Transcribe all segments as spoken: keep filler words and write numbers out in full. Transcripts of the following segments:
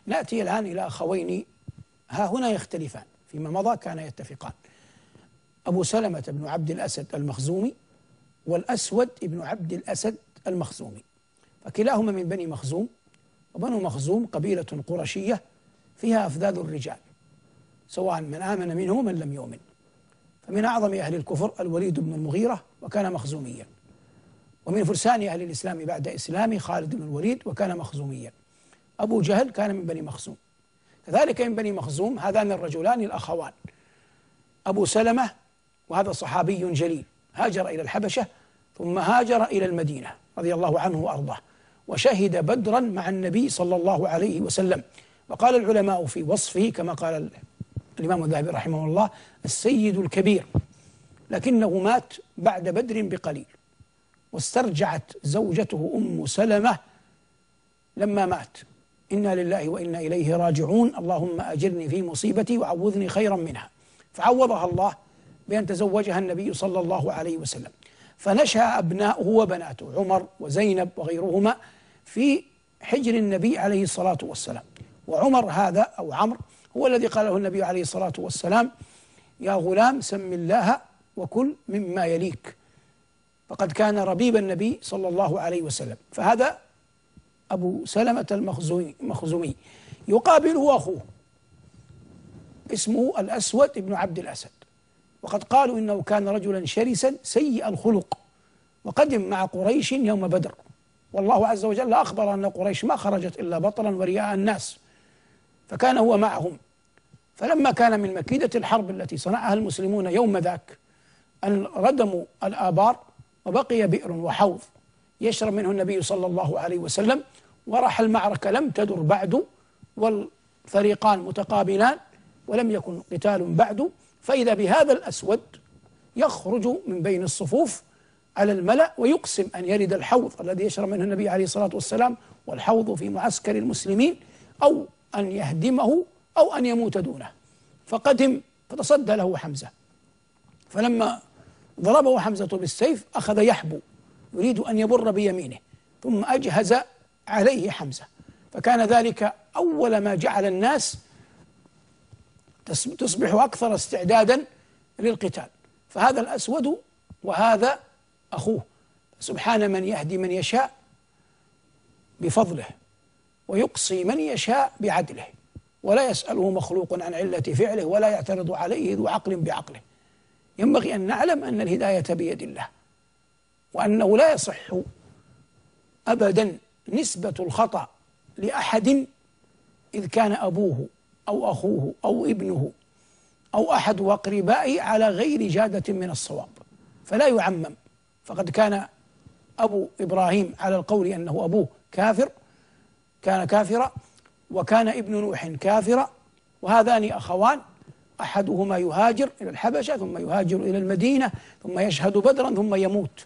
نأتي الآن إلى أخوين ها هنا يختلفان، فيما مضى كان يتفقان، أبو سلمة بن عبد الأسد المخزومي والأسود بن عبد الأسد المخزومي، فكلاهما من بني مخزوم، وبنو مخزوم قبيلة قرشية فيها أفذاذ الرجال سواء من آمن منهم ومن لم يؤمن. فمن أعظم أهل الكفر الوليد بن المغيرة وكان مخزوميا، ومن فرسان أهل الإسلام بعد إسلام خالد بن الوليد وكان مخزوميا. أبو جهل كان من بني مخزوم، كذلك من بني مخزوم هذان الرجلان الأخوان أبو سلمة، وهذا صحابي جليل هاجر إلى الحبشة ثم هاجر إلى المدينة رضي الله عنه وأرضاه، وشهد بدرا مع النبي صلى الله عليه وسلم. وقال العلماء في وصفه كما قال الإمام الذهبي رحمه الله السيد الكبير، لكنه مات بعد بدر بقليل، واسترجعت زوجته أم سلمة لما مات: إنا لله وإنا إليه راجعون، اللهم أجرني في مصيبتي وعوذني خيرا منها. فعوضها الله بأن تزوجها النبي صلى الله عليه وسلم، فنشأ أبناؤه وبناته عمر وزينب وغيرهما في حجر النبي عليه الصلاة والسلام. وعمر هذا أو عمرو هو الذي قال له النبي عليه الصلاة والسلام: يا غلام سم الله وكل مما يليك، فقد كان ربيب النبي صلى الله عليه وسلم. فهذا أبو سلمة المخزومي، يقابله أخوه اسمه الأسود بن عبد الأسد، وقد قالوا إنه كان رجلا شرسا سيء الخلق، وقدم مع قريش يوم بدر، والله عز وجل أخبر أن قريش ما خرجت إلا بطرا ورياء الناس، فكان هو معهم. فلما كان من مكيدة الحرب التي صنعها المسلمون يوم ذاك أن ردموا الآبار وبقي بئر وحوض يشرب منه النبي صلى الله عليه وسلم، وراح المعركة لم تدر بعد والفريقان متقابلان ولم يكن قتال بعد، فإذا بهذا الأسود يخرج من بين الصفوف على الملأ ويقسم أن يرد الحوض الذي يشرب منه النبي عليه الصلاة والسلام، والحوض في معسكر المسلمين، أو أن يهدمه أو أن يموت دونه. فقدم فتصدى له حمزة، فلما ضربه حمزة بالسيف أخذ يحبو يريد أن يبر بيمينه، ثم أجهز عليه حمزة، فكان ذلك أول ما جعل الناس تصبح أكثر استعدادا للقتال. فهذا الأسود وهذا أخوه، سبحان من يهدي من يشاء بفضله ويقصي من يشاء بعدله، ولا يسأله مخلوق عن علة فعله ولا يعترض عليه ذو عقل بعقله. ينبغي أن نعلم أن الهداية بيد الله، وأنه لا يصح أبدا نسبة الخطأ لأحد إذ كان أبوه أو أخوه أو ابنه أو أحد أقربائه على غير جادة من الصواب، فلا يعمم. فقد كان أبو إبراهيم على القول أنه أبوه كافر، كان كافرا، وكان ابن نوح كافرا، وهذان أخوان أحدهما يهاجر إلى الحبشة ثم يهاجر إلى المدينة ثم يشهد بدرا ثم يموت،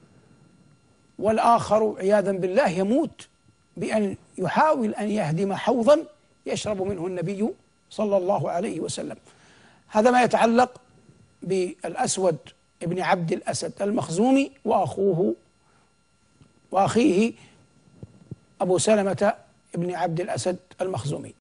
والآخر عياذا بالله يموت بأن يحاول أن يهدم حوضا يشرب منه النبي صلى الله عليه وسلم. هذا ما يتعلق بالأسود ابن عبد الأسد المخزومي وأخوه وأخيه أبو سلمة ابن عبد الأسد المخزومي.